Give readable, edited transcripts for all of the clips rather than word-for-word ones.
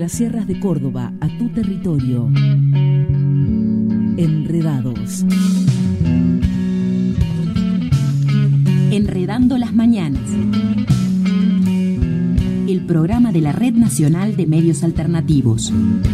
las sierras de Córdoba a tu territorio. Enredados. Enredando las mañanas. El programa de la Red Nacional de Medios Alternativos.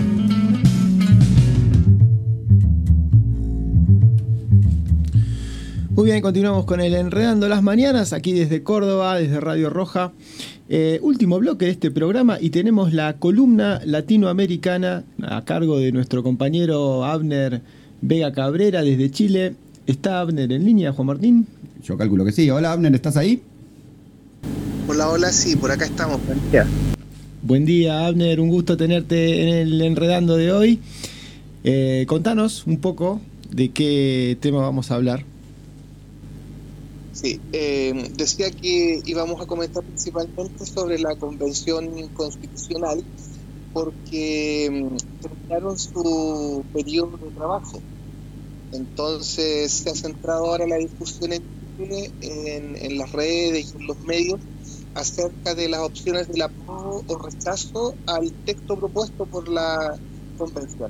Muy bien, continuamos con el Enredando las Mañanas, aquí desde Córdoba, desde Radio Roja. Último bloque de este programa y tenemos la columna latinoamericana a cargo de nuestro compañero Abner Vega Cabrera desde Chile. ¿Está Abner en línea, Juan Martín? Yo calculo que sí. Hola Abner, ¿estás ahí? Hola, sí, por acá estamos. Buen día. Buen día, Abner, un gusto tenerte en el Enredando de hoy. Contanos un poco de qué tema vamos a hablar. Sí, decía que íbamos a comentar principalmente sobre la Convención Constitucional porque terminaron su periodo de trabajo. Entonces se ha centrado ahora la discusión en las redes y en los medios acerca de las opciones del apruebo o rechazo al texto propuesto por la Convención.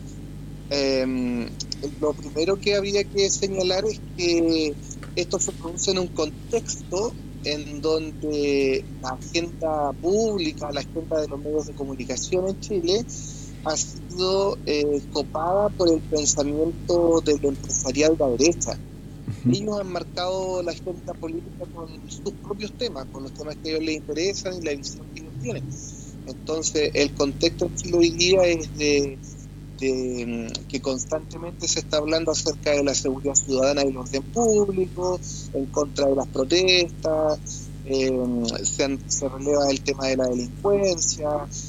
Lo primero que habría que señalar es que esto se produce en un contexto en donde la agenda pública, la agenda de los medios de comunicación en Chile ha sido copada por el pensamiento del empresariado de la derecha. Ellos han marcado la agenda política con sus propios temas, con los temas que a ellos les interesan y la visión que ellos tienen. Entonces, el contexto en Chile hoy día es de que constantemente se está hablando acerca de la seguridad ciudadana y el orden público, en contra de las protestas, se releva el tema de la delincuencia,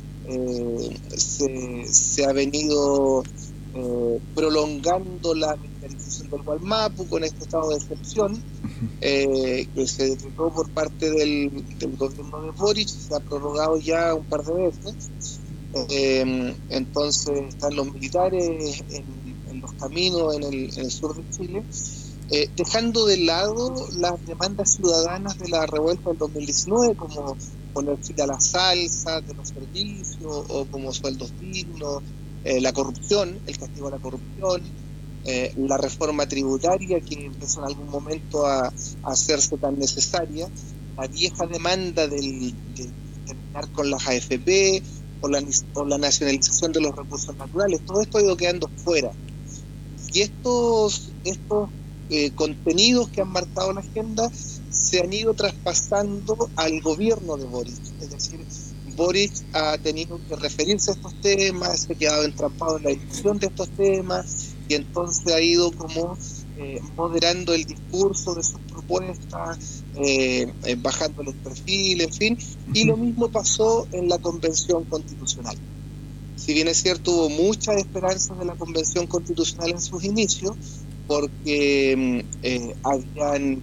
se ha venido prolongando la militarización del Gualmapu con este estado de excepción que se decretó por parte del gobierno de Boric, se ha prorrogado ya un par de veces. Entonces están los militares en los caminos en el sur de Chile, dejando de lado las demandas ciudadanas de la revuelta del 2019, como poner fin a las alzas de los servicios o como sueldos dignos, la corrupción, el castigo a la corrupción, la reforma tributaria que empezó en algún momento a hacerse tan necesaria, la vieja demanda de terminar con las AFP, por la nacionalización de los recursos naturales. Todo esto ha ido quedando fuera. Y estos contenidos que han marcado la agenda se han ido traspasando al gobierno de Boric. Es decir, Boric ha tenido que referirse a estos temas, se ha quedado entrampado en la discusión de estos temas y entonces ha ido como moderando el discurso de sus propuestas, bajando el perfil, en fin, y lo mismo pasó en la Convención Constitucional. Si bien es cierto, hubo muchas esperanzas de la Convención Constitucional en sus inicios, porque habían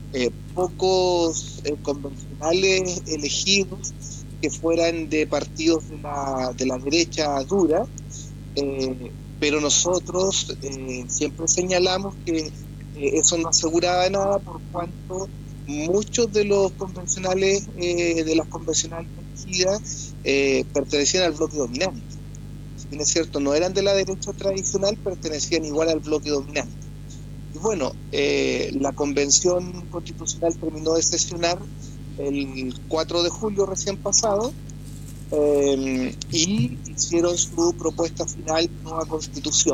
pocos convencionales elegidos que fueran de partidos de la derecha dura, pero nosotros siempre señalamos que eso no aseguraba nada por cuanto muchos de los convencionales, de las convencionales elegidas, pertenecían al bloque dominante. Si bien es cierto, no eran de la derecha tradicional, pertenecían igual al bloque dominante. Y bueno, la Convención Constitucional terminó de sesionar el 4 de julio recién pasado, y hicieron su propuesta final de nueva constitución.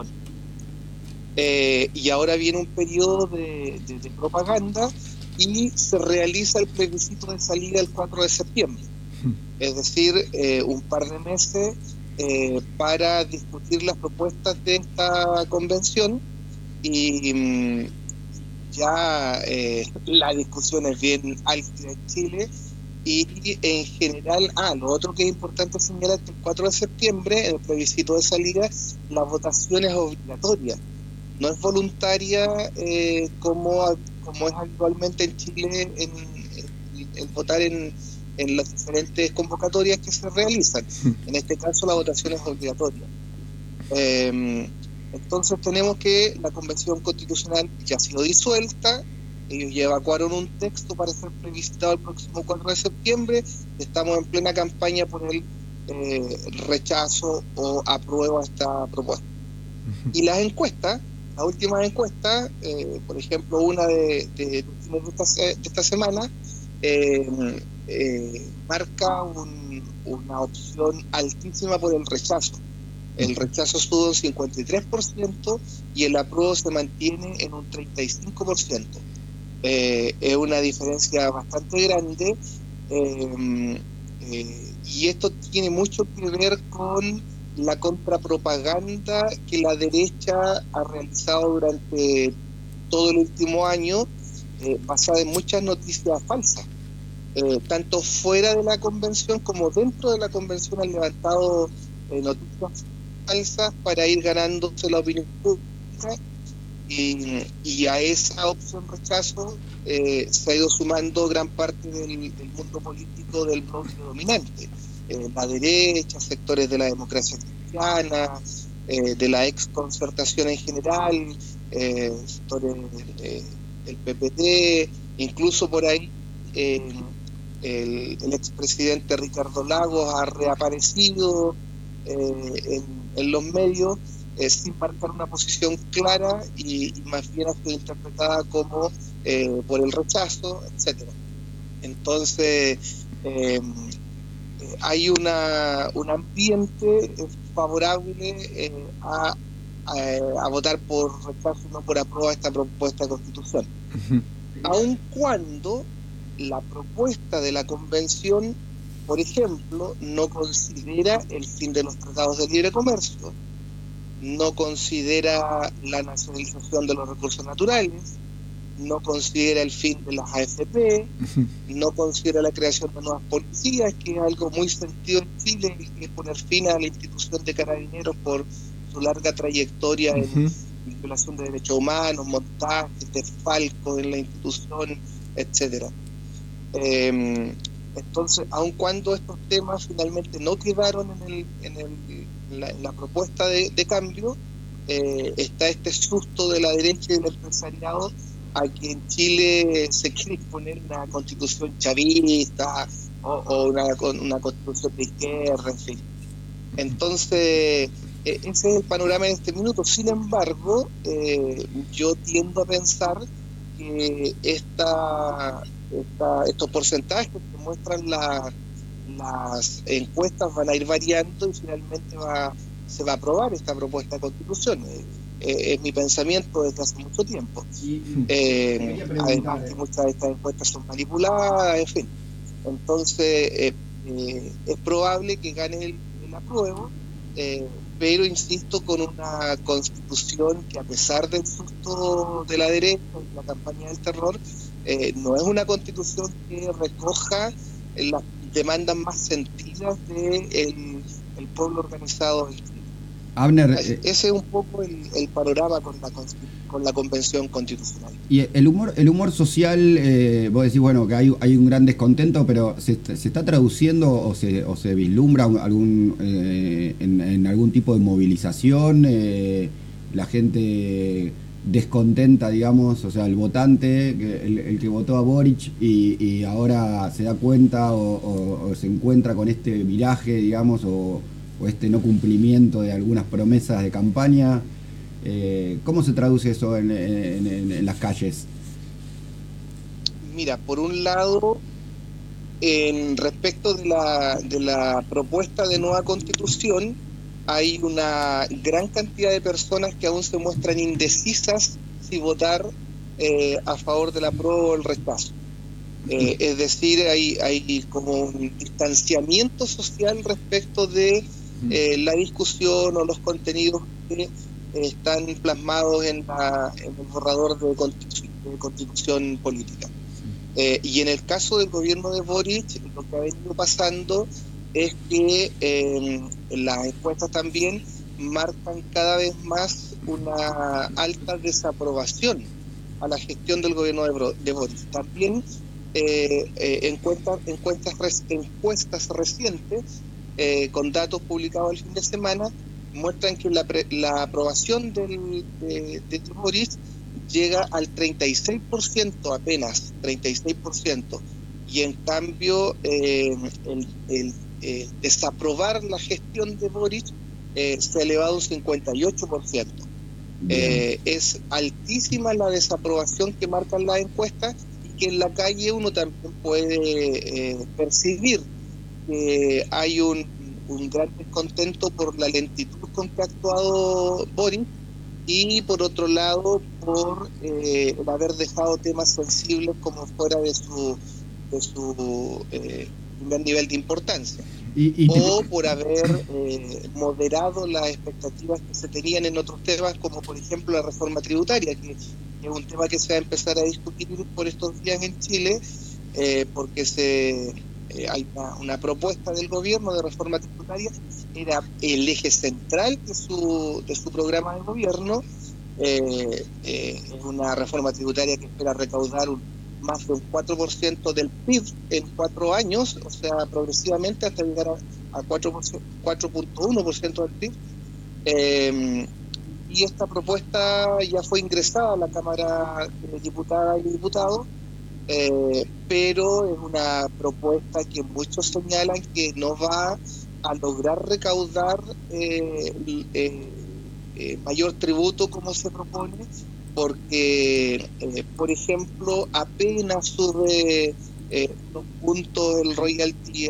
Y ahora viene un periodo de propaganda y se realiza el plebiscito de salida el 4 de septiembre. Es decir, un par de meses para discutir las propuestas de esta convención y ya la discusión es bien álgida en Chile. Y en general, lo otro que es importante señalar es que el 4 de septiembre, en el plebiscito de salida, la votación es obligatoria, no es voluntaria como es actualmente en Chile el votar en las diferentes convocatorias que se realizan. En este caso la votación es obligatoria. Entonces tenemos que la Convención Constitucional ya ha sido disuelta. Ellos ya evacuaron un texto para ser plebiscitado el próximo 4 de septiembre. Estamos en plena campaña por el rechazo o apruebo esta propuesta. Y las encuestas, las últimas encuestas, por ejemplo, una de esta semana, marca una opción altísima por el rechazo. El rechazo sube un 53% y el apruebo se mantiene en un 35%. Es una diferencia bastante grande, y esto tiene mucho que ver con la contrapropaganda que la derecha ha realizado durante todo el último año, basada en muchas noticias falsas. Tanto fuera de la convención como dentro de la convención han levantado noticias falsas para ir ganándose la opinión pública, y a esa opción rechazo se ha ido sumando gran parte del mundo político del bloque dominante, la derecha, sectores de la democracia cristiana, de la exconcertación en general, sectores del PPD, incluso por ahí el expresidente Ricardo Lagos ha reaparecido en los medios, sin marcar una posición clara y más bien ha sido interpretada como por el rechazo, etcétera. Entonces hay un ambiente favorable a votar por rechazo y no por aprobar esta propuesta de constitución. Aun cuando la propuesta de la convención, por ejemplo, no considera el fin de los tratados de libre comercio, no considera la nacionalización de los recursos naturales, no considera el fin de las AFP, no considera la creación de nuevas policías, que es algo muy sentido en Chile, que es poner fin a la institución de carabineros por su larga trayectoria en violación de derechos humanos, montajes, desfalco en la institución, etcétera. Entonces, aun cuando estos temas finalmente no quedaron en la propuesta de cambio, está este susto de la derecha y del empresariado a que en Chile se quiere imponer una constitución chavista o una constitución de izquierda, en fin. Entonces, ese es el panorama en este minuto. Sin embargo, yo tiendo a pensar que estos porcentajes que muestran las encuestas van a ir variando y finalmente se va a aprobar esta propuesta de constitución. Es mi pensamiento desde hace mucho tiempo. Además que muchas de estas encuestas son manipuladas, en fin. Entonces es probable que gane el apruebo, pero insisto, con una constitución que, a pesar del susto de la derecha y la campaña del terror, no es una constitución que recoja las demandas más sentidas del pueblo organizado. Abner, ese es un poco el panorama con la convención constitucional. Y el humor social, vos decís, bueno, que hay un gran descontento, pero ¿se está traduciendo o se vislumbra en algún tipo de movilización? La gente descontenta, digamos, o sea, el votante, el que votó a Boric y ahora se da cuenta o se encuentra con este viraje, digamos, o este no cumplimiento de algunas promesas de campaña. ¿Cómo se traduce eso en las calles? Mira, por un lado, en respecto de la propuesta de nueva constitución, hay una gran cantidad de personas que aún se muestran indecisas si votar a favor del apruebo o el rechazo. Es decir, hay como un distanciamiento social respecto de la discusión o los contenidos que están plasmados en el borrador de constitución política. Y en el caso del gobierno de Boric, lo que ha venido pasando es que las encuestas también marcan cada vez más una alta desaprobación a la gestión del gobierno de Boric. También encuestas recientes, con datos publicados el fin de semana, muestran que la aprobación de Boric llega al 36%, apenas 36%, y en cambio el desaprobar la gestión de Boric se ha elevado un 58%. Es altísima la desaprobación que marcan las encuestas, y que en la calle uno también puede percibir que hay un gran descontento por la lentitud con que ha actuado Boric, y por otro lado por el haber dejado temas sensibles como fuera de su gran nivel de importancia, o por haber moderado las expectativas que se tenían en otros temas, como por ejemplo la reforma tributaria, que es un tema que se va a empezar a discutir por estos días en Chile, porque hay una propuesta del gobierno de reforma tributaria. Era el eje central de su programa de gobierno. Es una reforma tributaria que espera recaudar más de un 4% del PIB en 4 años, o sea, progresivamente hasta llegar a 4.1% del PIB. Y esta propuesta ya fue ingresada a la Cámara de Diputadas y Diputados, pero es una propuesta que muchos señalan que no va a lograr recaudar mayor tributo como se propone, porque, por ejemplo, apenas sube los puntos el royalty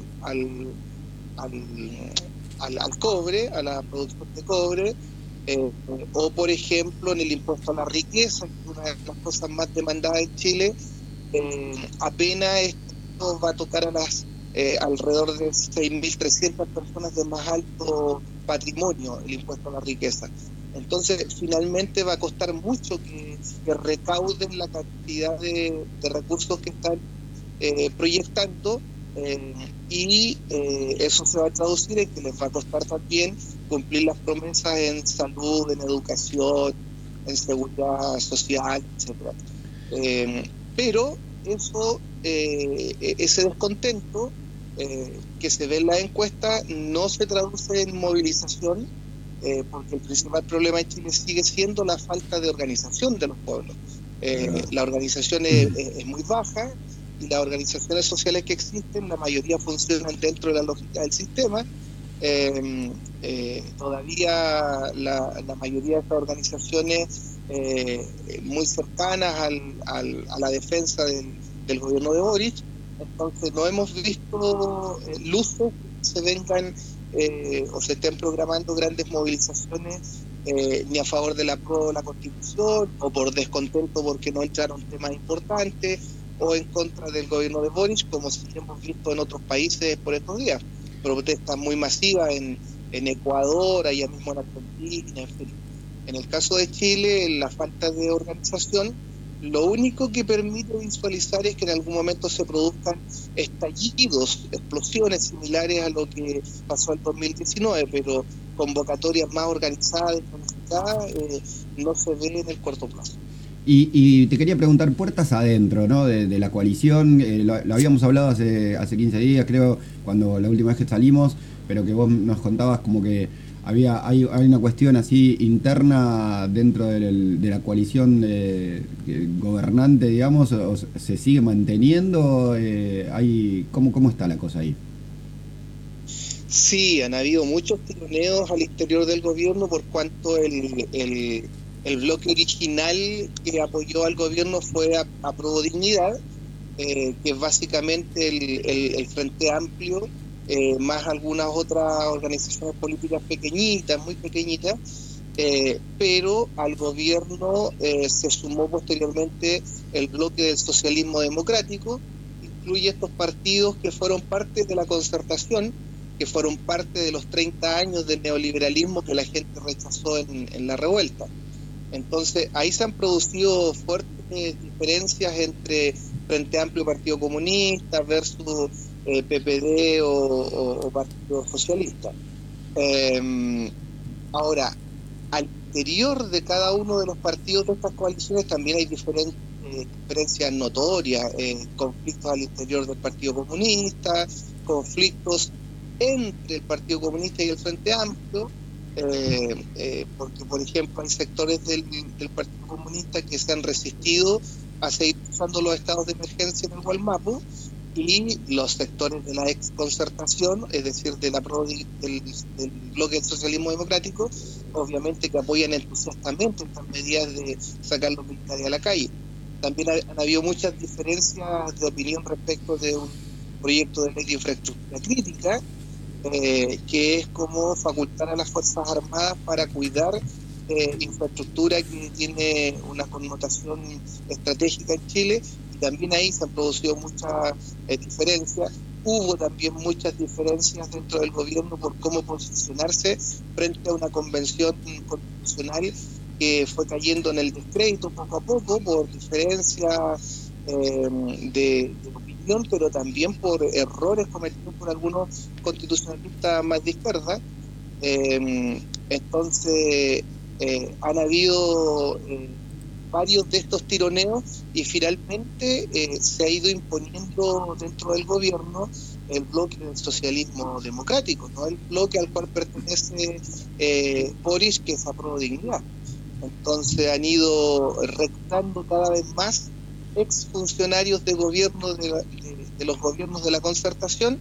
al cobre, a la producción de cobre, o por ejemplo en el impuesto a la riqueza, que es una de las cosas más demandadas en Chile. Apenas esto va a tocar a las alrededor de 6.300 personas de más alto patrimonio, el impuesto a la riqueza. Entonces, finalmente va a costar mucho que recauden la cantidad de recursos que están proyectando, y eso se va a traducir en que les va a costar también cumplir las promesas en salud, en educación, en seguridad social, etcétera. Pero eso, ese descontento que se ve en la encuesta no se traduce en movilización, porque el principal problema en Chile sigue siendo la falta de organización de los pueblos. La organización es muy baja, y las organizaciones sociales que existen, la mayoría funcionan dentro de la lógica del sistema. Todavía la mayoría de estas organizaciones muy cercanas a la defensa del gobierno de Boric. Entonces no hemos visto luces que se vengan o se estén programando grandes movilizaciones ni a favor de la apruebo de la Constitución, o por descontento porque no entraron temas importantes, o en contra del gobierno de Boric, como sí hemos visto en otros países por estos días. Protestas muy masivas en Ecuador, allá mismo en Argentina, en fin. En el caso de Chile, la falta de organización, lo único que permite visualizar es que en algún momento se produzcan estallidos, explosiones similares a lo que pasó en 2019, pero convocatorias más organizadas y planificadas no se ve en el corto plazo. Y te quería preguntar, puertas adentro, ¿no? de la coalición, lo habíamos hablado hace 15 días, creo, cuando la última vez que salimos, pero que vos nos contabas como que hay una cuestión así interna dentro de la coalición gobernante, digamos, o se sigue manteniendo. ¿Cómo está la cosa ahí? Sí, han habido muchos tironeos al interior del gobierno, por cuanto el bloque original que apoyó al gobierno fue Apruebo Dignidad, que es básicamente el Frente Amplio, más algunas otras organizaciones políticas pequeñitas, muy pequeñitas, pero al gobierno se sumó posteriormente el bloque del socialismo democrático. Incluye estos partidos que fueron parte de la concertación, que fueron parte de los 30 años del neoliberalismo que la gente rechazó en la revuelta. Entonces, ahí se han producido fuertes diferencias entre Frente Amplio y Partido Comunista versus PPD o Partido Socialista. Ahora, al interior de cada uno de los partidos de estas coaliciones también hay diferencias notorias, conflictos al interior del Partido Comunista, conflictos entre el Partido Comunista y el Frente Amplio, porque por ejemplo hay sectores del Partido Comunista que se han resistido a seguir usando los estados de emergencia en el Gualmapu, y los sectores de la exconcertación, es decir, del bloque del socialismo democrático, obviamente que apoyan entusiastamente estas medidas de sacar los militares a la calle. También han habido muchas diferencias de opinión respecto de un proyecto de ley de infraestructura crítica, que es como facultar a las Fuerzas Armadas para cuidar infraestructura que tiene una connotación estratégica en Chile, y también ahí se han producido muchas diferencias. Hubo también muchas diferencias dentro del gobierno por cómo posicionarse frente a una convención constitucional que fue cayendo en el descrédito poco a poco por diferencias de opinión, pero también por errores cometidos por algunos constitucionalistas más de izquierda. Entonces han habido varios de estos tironeos y finalmente se ha ido imponiendo dentro del gobierno el bloque del socialismo democrático, no el bloque al cual pertenece Boris, que es Apruebo Dignidad. Entonces han ido reclutando cada vez más exfuncionarios de gobierno de los gobiernos de la concertación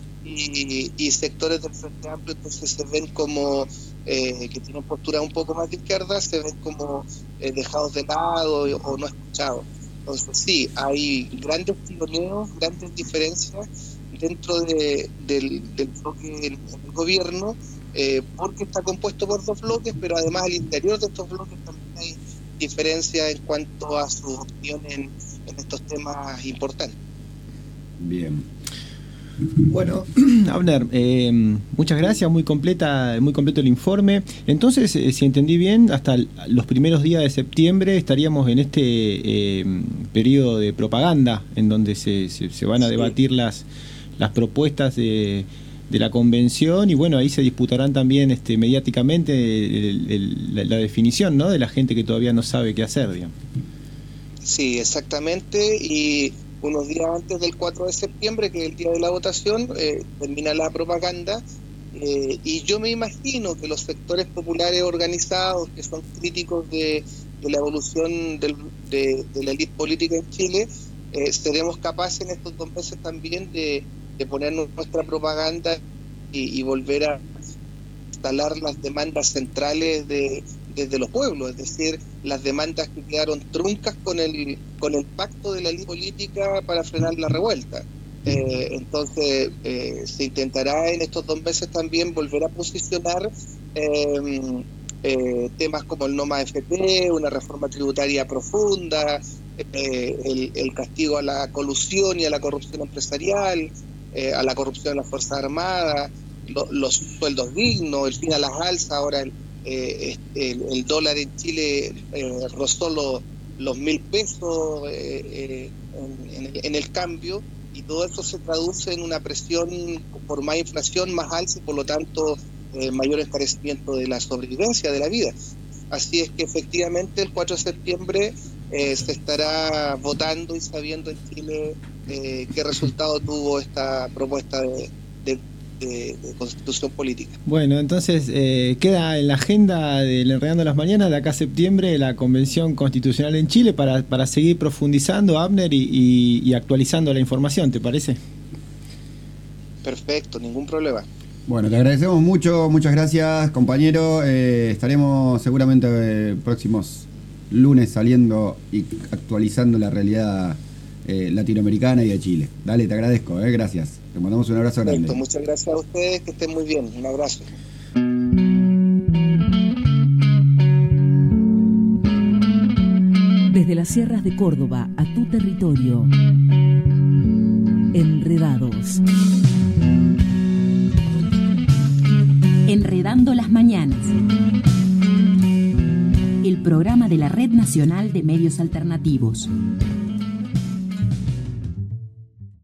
y sectores del Frente Amplio. Entonces se ven como que tienen postura un poco más de izquierda, se ven como dejados de lado o no escuchados. Entonces sí, hay grandes tironeos, grandes diferencias dentro del bloque del gobierno, porque está compuesto por dos bloques, pero además al interior de estos bloques también hay diferencias en cuanto a su opinión en estos temas importantes. Bien. Bueno, Abner, muchas gracias, muy completo el informe. Entonces, si entendí bien, hasta los primeros días de septiembre estaríamos en este periodo de propaganda en donde se van a debatir las propuestas de la convención, y bueno, ahí se disputarán también mediáticamente la definición, ¿no?, de la gente que todavía no sabe qué hacer, digamos. Sí, exactamente, y unos días antes del 4 de septiembre, que es el día de la votación, termina la propaganda, y yo me imagino que los sectores populares organizados, que son críticos de la evolución de la élite política en Chile, seremos capaces en estos 2 meses también de poner nuestra propaganda y volver a instalar las demandas centrales desde los pueblos, es decir, las demandas que quedaron truncas con el pacto de la élite política para frenar la revuelta. Entonces se intentará en estos 2 meses también volver a posicionar temas como el no más FP, una reforma tributaria profunda, el castigo a la colusión y a la corrupción empresarial, a la corrupción de las Fuerzas Armadas, los sueldos dignos, el fin a las alzas. Ahora el dólar en Chile rozó los 1.000 pesos en el cambio, y todo eso se traduce en una presión por más inflación, más alza, y por lo tanto mayor encarecimiento de la sobrevivencia de la vida. Así es que efectivamente el 4 de septiembre se estará votando y sabiendo en Chile qué resultado tuvo esta propuesta de constitución política. Bueno, entonces queda en la agenda del Enredando las Mañanas de acá a septiembre la Convención Constitucional en Chile para seguir profundizando, Abner, y actualizando la información, ¿te parece? Perfecto, ningún problema. Bueno, te agradecemos mucho, muchas gracias, compañero. Estaremos seguramente próximos lunes saliendo y actualizando la realidad latinoamericana y de Chile. Dale, te agradezco, gracias. Te mandamos un abrazo grande. Perfecto, muchas gracias a ustedes, que estén muy bien. Un abrazo. Desde las sierras de Córdoba a tu territorio. Enredados. Enredando las Mañanas. El programa de la Red Nacional de Medios Alternativos.